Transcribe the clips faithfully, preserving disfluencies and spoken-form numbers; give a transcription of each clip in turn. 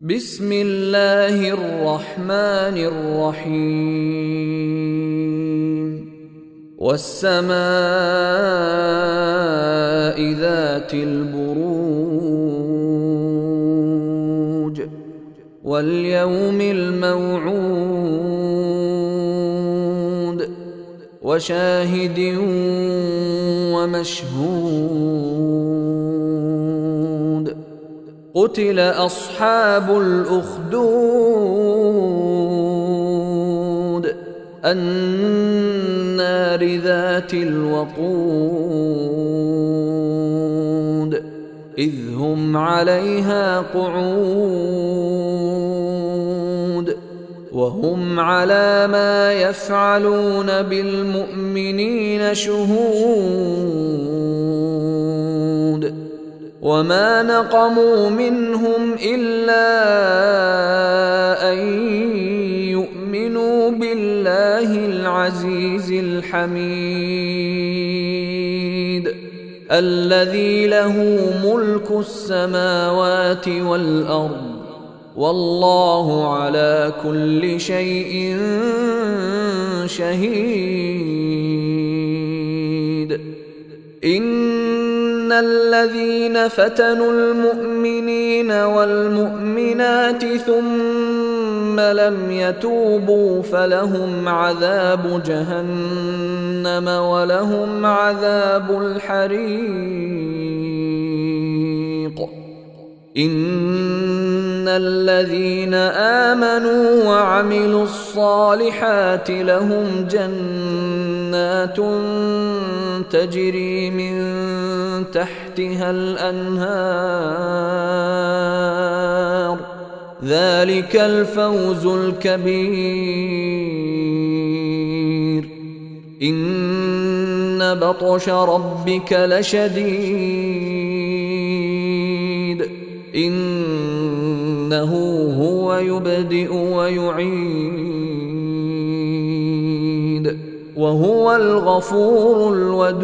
بسم الله الرحمن الرحيم والسماء ذات البروج واليوم الموعود وشاهد ومشهود قتل أصحاب الأخدود النار ذات الوقود إذ هم عليها قعود وهم على ما يفعلون بالمؤمنين شهود وما نقموا منهم إلا أن يؤمنوا بالله العزيز الحميد الذي له ملك السماوات والأرض والله على كل شيء شهيد. إن الذين فتنوا المؤمنين والمؤمنات ثم لم يتوبوا فلهم عذاب جهنم ولهم عذاب الحريق. إن الذين آمنوا وعملوا الصالحات لهم جنات تجري من تحتها الأنهار ذلك الفوز الكبير. إن بطش ربك لشديد إنه هو يبدئ ويعيد وهو الغفور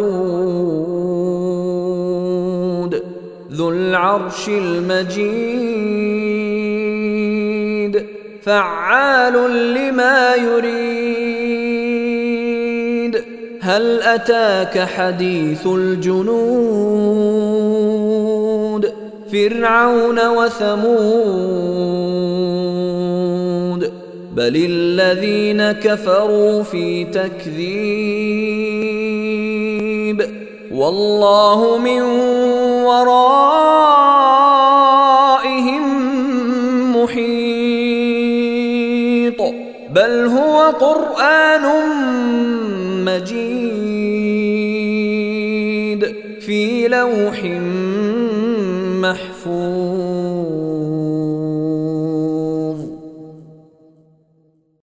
الودود ذو العرش المجيد فعال لما يريد. هل أتاك حديث الجنود فرعون وثمود بل الذين كفروا في تكذيب والله من ورائهم محيط بل هو قرآن مجيد في لوح محفوظ.